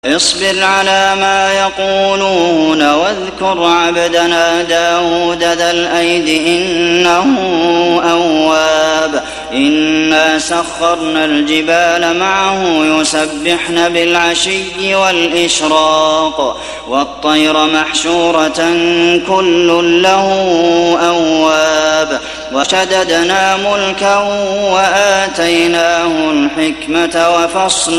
اصبر على ما يقولون واذكر عبدنا داود ذا الأيد إنه أواب إنا سخرنا الجبال معه يسبحن بالعشي والإشراق والطير محشورة كل له أواب وشددنا ملكه وآتيناه الحكمة وفصل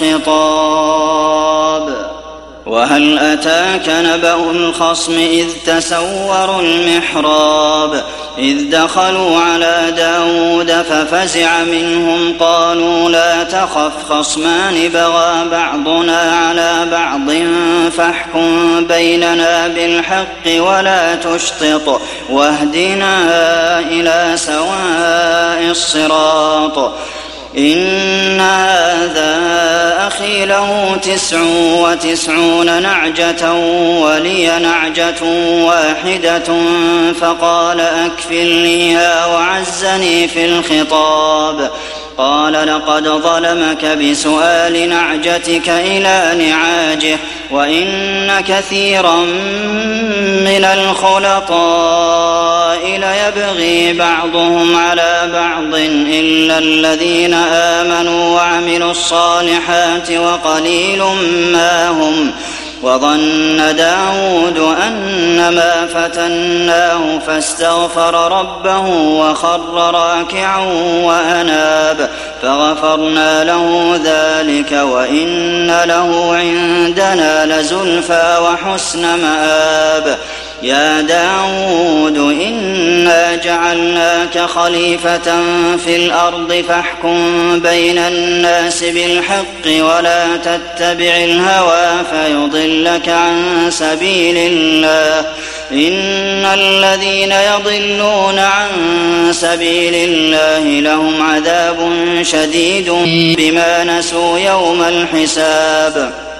الخطاب وهل أتاك نبأ الخصم إذ تسوروا المحراب إذ دخلوا على داود ففزع منهم قالوا لا تخف خصمان بغى بعضنا على بعض فاحكم بيننا بالحق ولا تشطط واهدنا إلى سواء الصراط إن هذا أخي له 99 نعجة ولي نعجة واحدة فقال أكفلنيها وعزني في الخطاب قال لقد ظلمك بسؤال نعجتك إلى نعاجه وإن كثيرا من الخلطاء ليبغي بعضهم على بعض إلا الذين آمنوا وعملوا الصالحات وقليل ما هم وظن داود أنما فتناه فاستغفر ربه وخر راكعا وأناب فغفرنا له ذلك وإن له عندنا لزلفى وحسن مآب يا داود إنا جعلناك خليفة في الأرض فاحكم بين الناس بالحق ولا تتبع الهوى فيضلك عن سبيل الله إن الذين يضلون عن سبيل الله لهم عذاب شديد بما نسوا يوم الحساب